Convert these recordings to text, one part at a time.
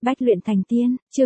Bách luyện thành tiên, chương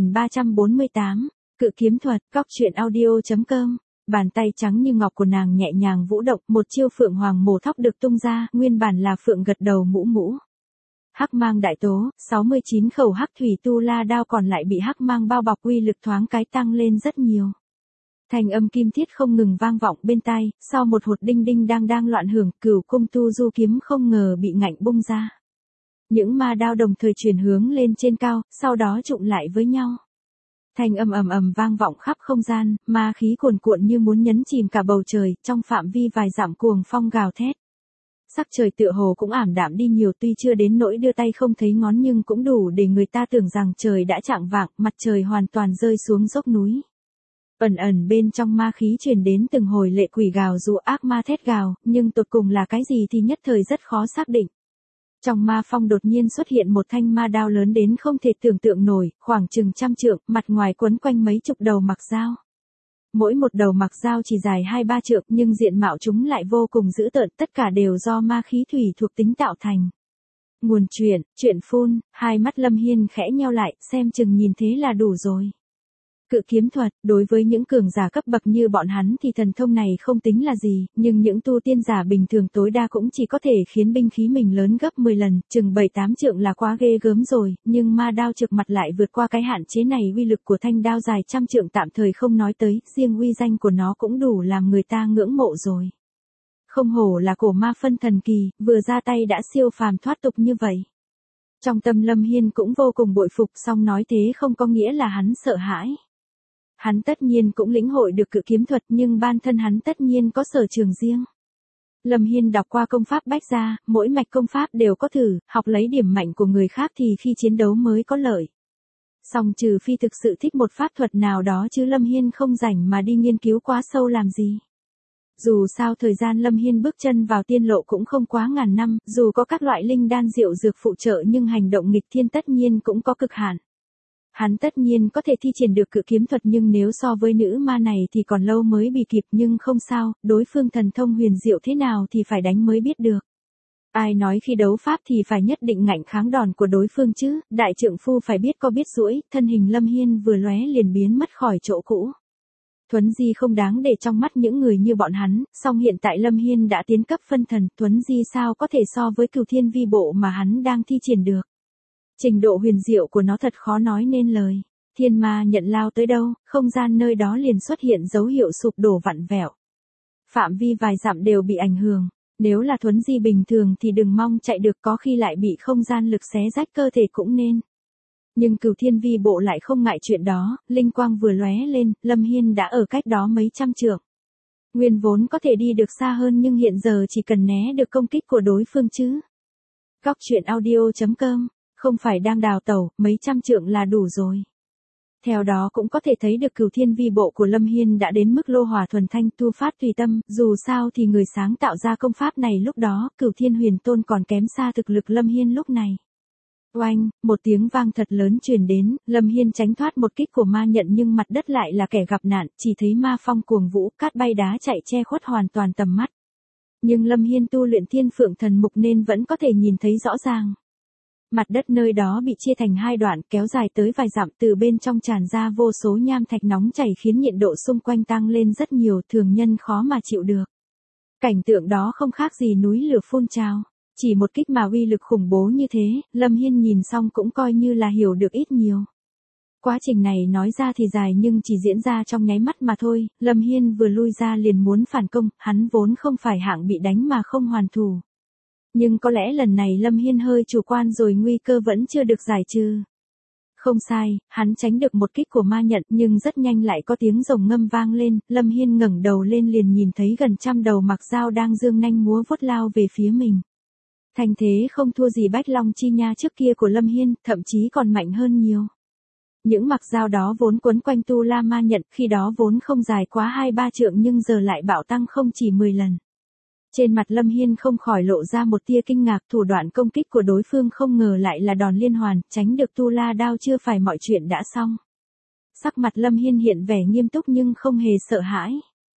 2348, Cự kiếm thuật, Cóc truyện audio.com. Bàn tay trắng như ngọc của nàng nhẹ nhàng vũ động, một chiêu phượng hoàng mổ thóc được tung ra, nguyên bản là phượng gật đầu mũ mũ. Hắc mang đại tố, 69 khẩu hắc thủy tu la đao còn lại bị hắc mang bao bọc, uy lực thoáng cái tăng lên rất nhiều. Thành âm kim thiết không ngừng vang vọng bên tai, sau một hột đinh đinh đang loạn hưởng, Cửu cung tu du kiếm không ngờ bị ngạnh bung ra. Những ma đao đồng thời chuyển hướng lên trên cao, sau đó trụng lại với nhau. Thanh âm ầm ầm vang vọng khắp không gian, ma khí cuồn cuộn như muốn nhấn chìm cả bầu trời, trong phạm vi vài dặm cuồng phong gào thét. Sắc trời tựa hồ cũng ảm đạm đi nhiều, tuy chưa đến nỗi đưa tay không thấy ngón nhưng cũng đủ để người ta tưởng rằng trời đã chạng vạng, mặt trời hoàn toàn rơi xuống dốc núi. Ẩn ẩn bên trong ma khí truyền đến từng hồi lệ quỷ gào rú, ác ma thét gào, nhưng tột cùng là cái gì thì nhất thời rất khó xác định. Trong ma phong đột nhiên xuất hiện một thanh ma đao lớn đến không thể tưởng tượng nổi, khoảng chừng 100 trượng, mặt ngoài quấn quanh mấy chục đầu mặc dao. Mỗi một đầu mặc dao chỉ dài 2-3 trượng nhưng diện mạo chúng lại vô cùng dữ tợn, tất cả đều do ma khí thủy thuộc tính tạo thành. Nguồn truyện phun, hai mắt Lâm Hiên khẽ nheo lại, xem chừng nhìn thế là đủ rồi. Cự kiếm thuật, đối với những cường giả cấp bậc như bọn hắn thì thần thông này không tính là gì, nhưng những tu tiên giả bình thường tối đa cũng chỉ có thể khiến binh khí mình lớn gấp 10 lần, chừng 7-8 trượng là quá ghê gớm rồi, nhưng ma đao trực mặt lại vượt qua cái hạn chế này, uy lực của thanh đao dài 100 trượng tạm thời không nói tới, riêng uy danh của nó cũng đủ làm người ta ngưỡng mộ rồi. Không hổ là cổ ma phân thần kỳ, vừa ra tay đã siêu phàm thoát tục như vậy. Trong tâm Lâm Hiên cũng vô cùng bội phục, song nói thế không có nghĩa là hắn sợ hãi. Hắn tất nhiên cũng lĩnh hội được cự kiếm thuật nhưng bản thân hắn tất nhiên có sở trường riêng. Lâm Hiên đọc qua công pháp Bách gia, mỗi mạch công pháp đều có thử, học lấy điểm mạnh của người khác thì khi chiến đấu mới có lợi. Song trừ phi thực sự thích một pháp thuật nào đó chứ Lâm Hiên không rảnh mà đi nghiên cứu quá sâu làm gì. Dù sao thời gian Lâm Hiên bước chân vào tiên lộ cũng không quá ngàn năm, dù có các loại linh đan diệu dược phụ trợ nhưng hành động nghịch thiên tất nhiên cũng có cực hạn. Hắn tất nhiên có thể thi triển được cự kiếm thuật nhưng nếu so với nữ ma này thì còn lâu mới bị kịp, nhưng không sao, đối phương thần thông huyền diệu thế nào thì phải đánh mới biết được. Ai nói khi đấu pháp thì phải nhất định ngạnh kháng đòn của đối phương chứ, đại trượng phu phải biết có biết duỗi, thân hình Lâm Hiên vừa lóe liền biến mất khỏi chỗ cũ. Thuấn Di không đáng để trong mắt những người như bọn hắn, song hiện tại Lâm Hiên đã tiến cấp phân thần, Thuấn Di sao có thể so với Cửu Thiên Vi Bộ mà hắn đang thi triển được. Trình độ huyền diệu của nó thật khó nói nên lời. Thiên ma nhận lao tới đâu, không gian nơi đó liền xuất hiện dấu hiệu sụp đổ vặn vẹo. Phạm vi vài dặm đều bị ảnh hưởng. Nếu là Thuấn Di bình thường thì đừng mong chạy được, có khi lại bị không gian lực xé rách cơ thể cũng nên. Nhưng Cửu Thiên Vi Bộ lại không ngại chuyện đó, linh quang vừa lóe lên, Lâm Hiên đã ở cách đó mấy trăm trượng. Nguyên vốn có thể đi được xa hơn nhưng hiện giờ chỉ cần né được công kích của đối phương chứ. Cóc truyện audio.com. Không phải đang đào tẩu, mấy trăm trượng là đủ rồi. Theo đó cũng có thể thấy được Cửu Thiên Vi Bộ của Lâm Hiên đã đến mức lô hỏa thuần thanh, tu phát tùy tâm, dù sao thì người sáng tạo ra công pháp này lúc đó, Cửu Thiên Huyền Tôn còn kém xa thực lực Lâm Hiên lúc này. Oanh, một tiếng vang thật lớn truyền đến, Lâm Hiên tránh thoát một kích của ma nhận nhưng mặt đất lại là kẻ gặp nạn, chỉ thấy ma phong cuồng vũ, cát bay đá chạy che khuất hoàn toàn tầm mắt. Nhưng Lâm Hiên tu luyện Thiên Phượng Thần Mục nên vẫn có thể nhìn thấy rõ ràng. Mặt đất nơi đó bị chia thành hai đoạn kéo dài tới vài dặm, từ bên trong tràn ra vô số nham thạch nóng chảy khiến nhiệt độ xung quanh tăng lên rất nhiều, thường nhân khó mà chịu được. Cảnh tượng đó không khác gì núi lửa phun trào. Chỉ một kích mà uy lực khủng bố như thế, Lâm Hiên nhìn xong cũng coi như là hiểu được ít nhiều. Quá trình này nói ra thì dài nhưng chỉ diễn ra trong nháy mắt mà thôi, Lâm Hiên vừa lui ra liền muốn phản công, hắn vốn không phải hạng bị đánh mà không hoàn thủ. Nhưng có lẽ lần này Lâm Hiên hơi chủ quan rồi, nguy cơ vẫn chưa được giải trừ. Không sai, hắn tránh được một kích của ma nhận nhưng rất nhanh lại có tiếng rồng ngâm vang lên, Lâm Hiên ngẩng đầu lên liền nhìn thấy gần 100 đầu mặc dao đang dương nanh múa vuốt lao về phía mình. Thành thế không thua gì Bách Long Chi Nha trước kia của Lâm Hiên, thậm chí còn mạnh hơn nhiều. Những mặc dao đó vốn quấn quanh tu la ma nhận, khi đó vốn không dài quá 2-3 trượng nhưng giờ lại bạo tăng không chỉ 10 lần. Trên mặt Lâm Hiên không khỏi lộ ra một tia kinh ngạc, thủ đoạn công kích của đối phương không ngờ lại là đòn liên hoàn, tránh được tu la đao chưa phải mọi chuyện đã xong. Sắc mặt Lâm Hiên hiện vẻ nghiêm túc nhưng không hề sợ hãi.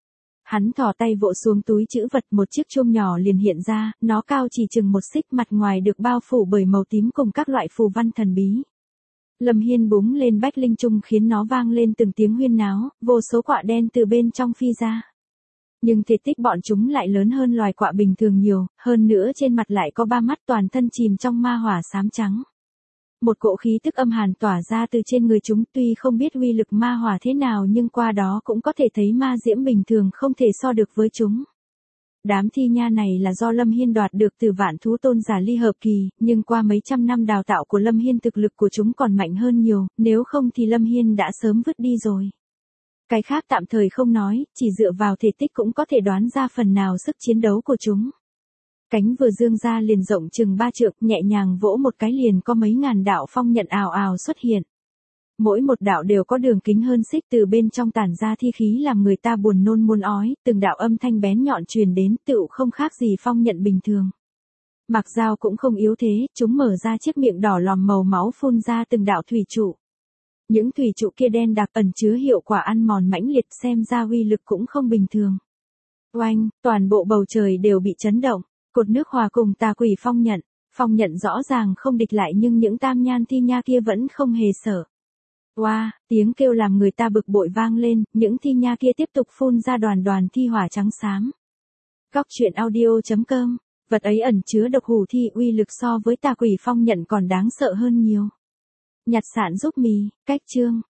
Hắn thò tay vỗ xuống túi trữ vật, một chiếc chuông nhỏ liền hiện ra, nó cao chỉ chừng 1 xích, mặt ngoài được bao phủ bởi màu tím cùng các loại phù văn thần bí. Lâm Hiên búng lên bách linh chung khiến nó vang lên từng tiếng huyên náo, vô số quạ đen từ bên trong phi ra. Nhưng thể tích bọn chúng lại lớn hơn loài quạ bình thường nhiều, hơn nữa trên mặt lại có 3 mắt, toàn thân chìm trong ma hỏa xám trắng. Một cỗ khí tức âm hàn tỏa ra từ trên người chúng, tuy không biết uy lực ma hỏa thế nào nhưng qua đó cũng có thể thấy ma diễm bình thường không thể so được với chúng. Đám thi nha này là do Lâm Hiên đoạt được từ Vạn Thú Tôn giả ly hợp kỳ, nhưng qua mấy trăm năm đào tạo của Lâm Hiên thực lực của chúng còn mạnh hơn nhiều, nếu không thì Lâm Hiên đã sớm vứt đi rồi. Cái khác tạm thời không nói, chỉ dựa vào thể tích cũng có thể đoán ra phần nào sức chiến đấu của chúng. Cánh vừa dương ra liền rộng chừng 3 trượng, nhẹ nhàng vỗ một cái liền có mấy ngàn đạo phong nhận ào ào xuất hiện. Mỗi một đạo đều có đường kính hơn xích, từ bên trong tản ra thi khí làm người ta buồn nôn muốn ói, từng đạo âm thanh bén nhọn truyền đến, tựu không khác gì phong nhận bình thường. Mạc Dao cũng không yếu thế, chúng mở ra chiếc miệng đỏ lòm màu máu phun ra từng đạo thủy trụ. Những thủy trụ kia đen đặc ẩn chứa hiệu quả ăn mòn mãnh liệt, xem ra uy lực cũng không bình thường. Oanh, toàn bộ bầu trời đều bị chấn động, cột nước hòa cùng tà quỷ phong nhận rõ ràng không địch lại nhưng những tam nhan thi nha kia vẫn không hề sợ. Oa, tiếng kêu làm người ta bực bội vang lên, những thi nha kia tiếp tục phun ra đoàn đoàn thi hỏa trắng xám. Góc truyện audio.com, vật ấy ẩn chứa độc hủ thi, uy lực so với tà quỷ phong nhận còn đáng sợ hơn nhiều. Nhặt sạn giúp mì, cách chương.